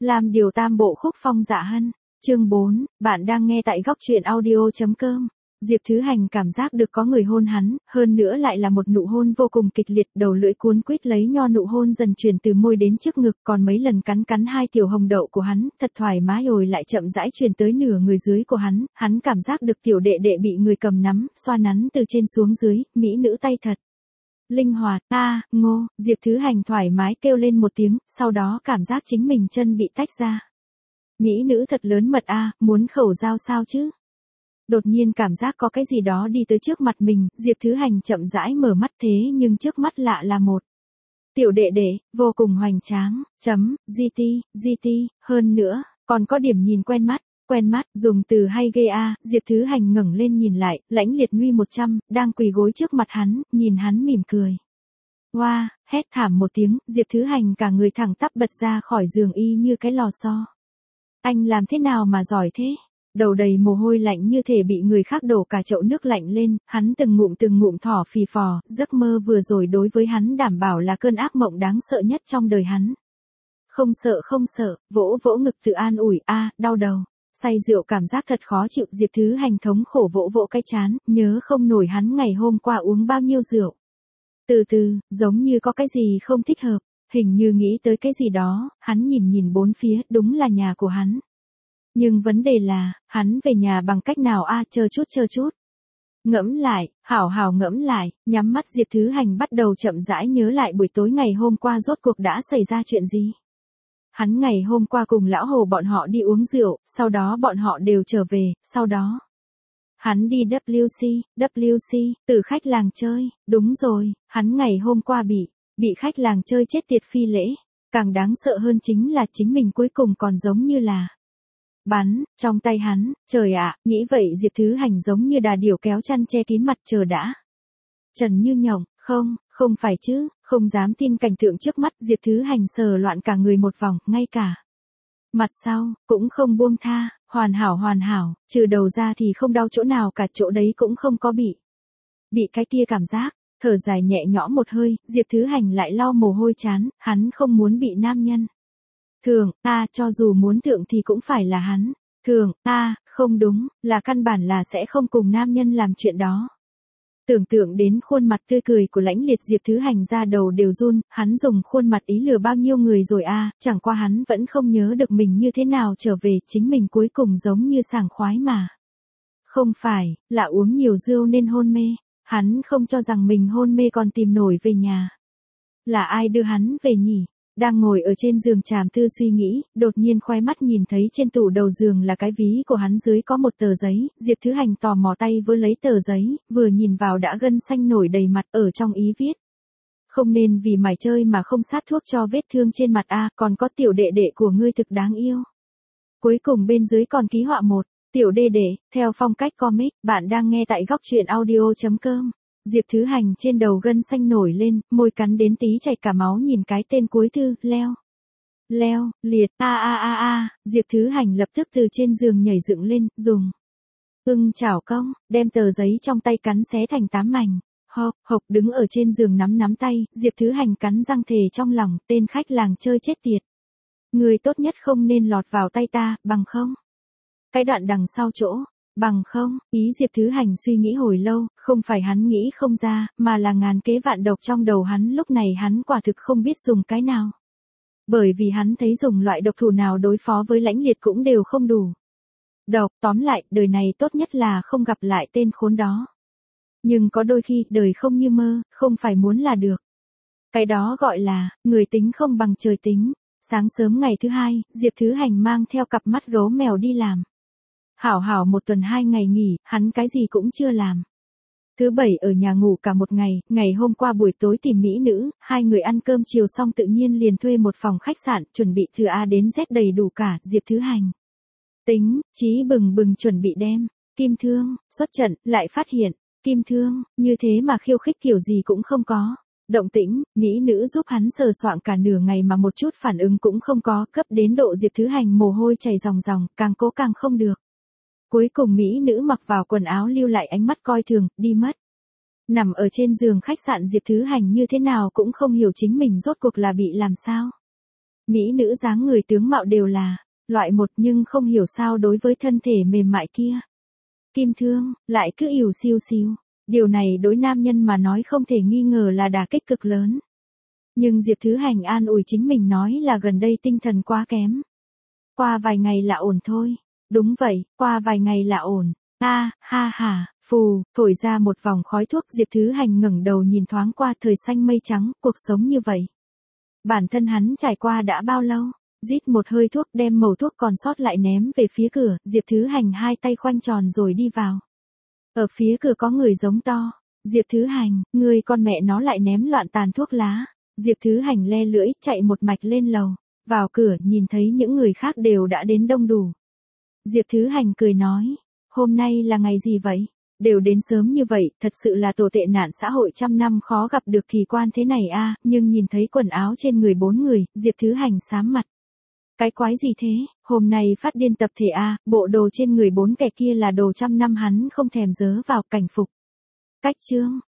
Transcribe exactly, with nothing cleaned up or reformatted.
Làm điều tam bộ khúc phong dạ hân. Chương bốn, bạn đang nghe tại góc truyện audio.com. Diệp Thứ Hành cảm giác được có người hôn hắn, hơn nữa lại là một nụ hôn vô cùng kịch liệt, đầu lưỡi cuốn quýt lấy nho nụ hôn dần truyền từ môi đến trước ngực, còn mấy lần cắn cắn hai tiểu hồng đậu của hắn, thật thoải mái rồi lại chậm rãi truyền tới nửa người dưới của hắn, hắn cảm giác được tiểu đệ đệ bị người cầm nắm, xoa nắn từ trên xuống dưới, mỹ nữ tay thật linh hoạt. A, ngô, Diệp Thứ Hành thoải mái kêu lên một tiếng, sau đó cảm giác chính mình chân bị tách ra. Mỹ nữ thật lớn mật a, muốn khẩu giao sao chứ? Đột nhiên cảm giác có cái gì đó đi tới trước mặt mình, Diệp Thứ Hành chậm rãi mở mắt thế nhưng trước mắt lạ là một tiểu đệ đệ, vô cùng hoành tráng, chấm, gt, gt, hơn nữa, còn có điểm nhìn quen mắt, quen mắt, dùng từ hay ghê a, Diệp Thứ Hành ngẩng lên nhìn lại, lãnh liệt nguy một trăm, đang quỳ gối trước mặt hắn, nhìn hắn mỉm cười. Hoa, wow, hét thảm một tiếng, Diệp Thứ Hành cả người thẳng tắp bật ra khỏi giường y như cái lò xo. Anh làm thế nào mà giỏi thế? Đầu đầy mồ hôi lạnh như thể bị người khác đổ cả chậu nước lạnh lên, hắn từng ngụm từng ngụm thỏ phì phò, giấc mơ vừa rồi đối với hắn đảm bảo là cơn ác mộng đáng sợ nhất trong đời hắn. Không sợ không sợ, vỗ vỗ ngực tự an ủi, a, đau đầu. Say rượu cảm giác thật khó chịu, Diệp Thứ Hành thống khổ vỗ vỗ cái trán, nhớ không nổi hắn ngày hôm qua uống bao nhiêu rượu. Từ từ, giống như có cái gì không thích hợp, hình như nghĩ tới cái gì đó, hắn nhìn nhìn bốn phía, đúng là nhà của hắn. Nhưng vấn đề là, hắn về nhà bằng cách nào a, à, chờ chút chờ chút. Ngẫm lại, hảo hảo ngẫm lại, nhắm mắt Diệp Thứ Hành bắt đầu chậm rãi nhớ lại buổi tối ngày hôm qua rốt cuộc đã xảy ra chuyện gì. Hắn ngày hôm qua cùng lão Hồ bọn họ đi uống rượu, sau đó bọn họ đều trở về, sau đó hắn đi W C, W C, từ khách làng chơi, đúng rồi, hắn ngày hôm qua bị, bị khách làng chơi chết tiệt phi lễ, càng đáng sợ hơn chính là chính mình cuối cùng còn giống như là bắn, trong tay hắn, trời ạ, nghĩ vậy Diệp Thứ Hành giống như đà điểu kéo chăn che kín mặt chờ đã. Trần Như Nhộng, không, không phải chứ, không dám tin cảnh tượng trước mắt, Diệp Thứ Hành sờ loạn cả người một vòng, ngay cả mặt sau, cũng không buông tha, hoàn hảo hoàn hảo, trừ đầu ra thì không đau chỗ nào cả, chỗ đấy cũng không có bị. Bị cái kia cảm giác, thở dài nhẹ nhõm một hơi, Diệp Thứ Hành lại lau mồ hôi chán, hắn không muốn bị nam nhân. Thường, a, à, cho dù muốn thượng thì cũng phải là hắn. Thường, a, à, không đúng, là căn bản là sẽ không cùng nam nhân làm chuyện đó. Tưởng tượng đến khuôn mặt tươi cười của lãnh liệt Diệp Thứ Hành ra đầu đều run, hắn dùng khuôn mặt ý lừa bao nhiêu người rồi a, à, chẳng qua hắn vẫn không nhớ được mình như thế nào trở về, chính mình cuối cùng giống như sảng khoái mà. Không phải, là uống nhiều rượu nên hôn mê, hắn không cho rằng mình hôn mê còn tìm nổi về nhà. Là ai đưa hắn về nhỉ? Đang ngồi ở trên giường tràm tư suy nghĩ, đột nhiên khoe mắt nhìn thấy trên tủ đầu giường là cái ví của hắn, dưới có một tờ giấy, Diệp Thứ Hành tò mò tay vơ lấy tờ giấy, vừa nhìn vào đã gân xanh nổi đầy mặt, ở trong ý viết. Không nên vì mải chơi mà không sát thuốc cho vết thương trên mặt a, còn có tiểu đệ đệ của ngươi thực đáng yêu. Cuối cùng bên dưới còn ký họa một, tiểu đệ đệ, theo phong cách comic, bạn đang nghe tại góc truyện audio.com. Diệp Thứ Hành trên đầu gân xanh nổi lên, môi cắn đến tí chảy cả máu nhìn cái tên cuối thư, leo. Leo, liệt, a a a a, Diệp Thứ Hành lập tức từ trên giường nhảy dựng lên, dùng ưng chảo công, đem tờ giấy trong tay cắn xé thành tám mảnh. Hộc, hộc đứng ở trên giường nắm nắm tay, Diệp Thứ Hành cắn răng thề trong lòng, tên khách làng chơi chết tiệt. Người tốt nhất không nên lọt vào tay ta, bằng không. Cái đoạn đằng sau chỗ. Bằng không, ý Diệp Thứ Hành suy nghĩ hồi lâu, không phải hắn nghĩ không ra, mà là ngàn kế vạn độc trong đầu hắn, lúc này hắn quả thực không biết dùng cái nào. Bởi vì hắn thấy dùng loại độc thủ nào đối phó với lãnh liệt cũng đều không đủ. Độc, tóm lại, đời này tốt nhất là không gặp lại tên khốn đó. Nhưng có đôi khi, đời không như mơ, không phải muốn là được. Cái đó gọi là, người tính không bằng trời tính. Sáng sớm ngày thứ hai, Diệp Thứ Hành mang theo cặp mắt gấu mèo đi làm. Hảo hảo một tuần hai ngày nghỉ, hắn cái gì cũng chưa làm. Thứ bảy ở nhà ngủ cả một ngày, ngày hôm qua buổi tối tìm mỹ nữ, hai người ăn cơm chiều xong tự nhiên liền thuê một phòng khách sạn, chuẩn bị từ A đến Z đầy đủ cả, Diệp Thứ Hành. Tính, chí bừng bừng chuẩn bị đem, Kim Thương, xuất trận, lại phát hiện, Kim Thương, như thế mà khiêu khích kiểu gì cũng không có. Động tĩnh, mỹ nữ giúp hắn sờ soạng cả nửa ngày mà một chút phản ứng cũng không có, cấp đến độ Diệp Thứ Hành mồ hôi chảy ròng ròng, càng cố càng không được. Cuối cùng mỹ nữ mặc vào quần áo lưu lại ánh mắt coi thường, đi mất. Nằm ở trên giường khách sạn Diệp Thứ Hành như thế nào cũng không hiểu chính mình rốt cuộc là bị làm sao. Mỹ nữ dáng người tướng mạo đều là loại một, nhưng không hiểu sao đối với thân thể mềm mại kia, Kim Thương lại cứ ỉu xiu xiu. Điều này đối nam nhân mà nói không thể nghi ngờ là đả kích cực lớn. Nhưng Diệp Thứ Hành an ủi chính mình nói là gần đây tinh thần quá kém. Qua vài ngày là ổn thôi. Đúng vậy, qua vài ngày là ổn. A, ha ha, phù, thổi ra một vòng khói thuốc. Diệp Thứ Hành ngẩng đầu nhìn thoáng qua thời xanh mây trắng, cuộc sống như vậy. Bản thân hắn trải qua đã bao lâu? Rít một hơi thuốc, đem mẩu thuốc còn sót lại ném về phía cửa. Diệp Thứ Hành hai tay khoanh tròn rồi đi vào. Ở phía cửa có người giống to. Diệp Thứ Hành, ngươi con mẹ nó lại ném loạn tàn thuốc lá. Diệp Thứ Hành le lưỡi, chạy một mạch lên lầu. Vào cửa, nhìn thấy những người khác đều đã đến đông đủ. Diệp Thứ Hành cười nói, hôm nay là ngày gì vậy? Đều đến sớm như vậy, thật sự là tồi tệ nạn xã hội trăm năm khó gặp được kỳ quan thế này a. Nhưng nhìn thấy quần áo trên người bốn người, Diệp Thứ Hành xám mặt. Cái quái gì thế, hôm nay phát điên tập thể a, bộ đồ trên người bốn kẻ kia là đồ trăm năm hắn không thèm dớ vào. Cảnh phục. Cách chương.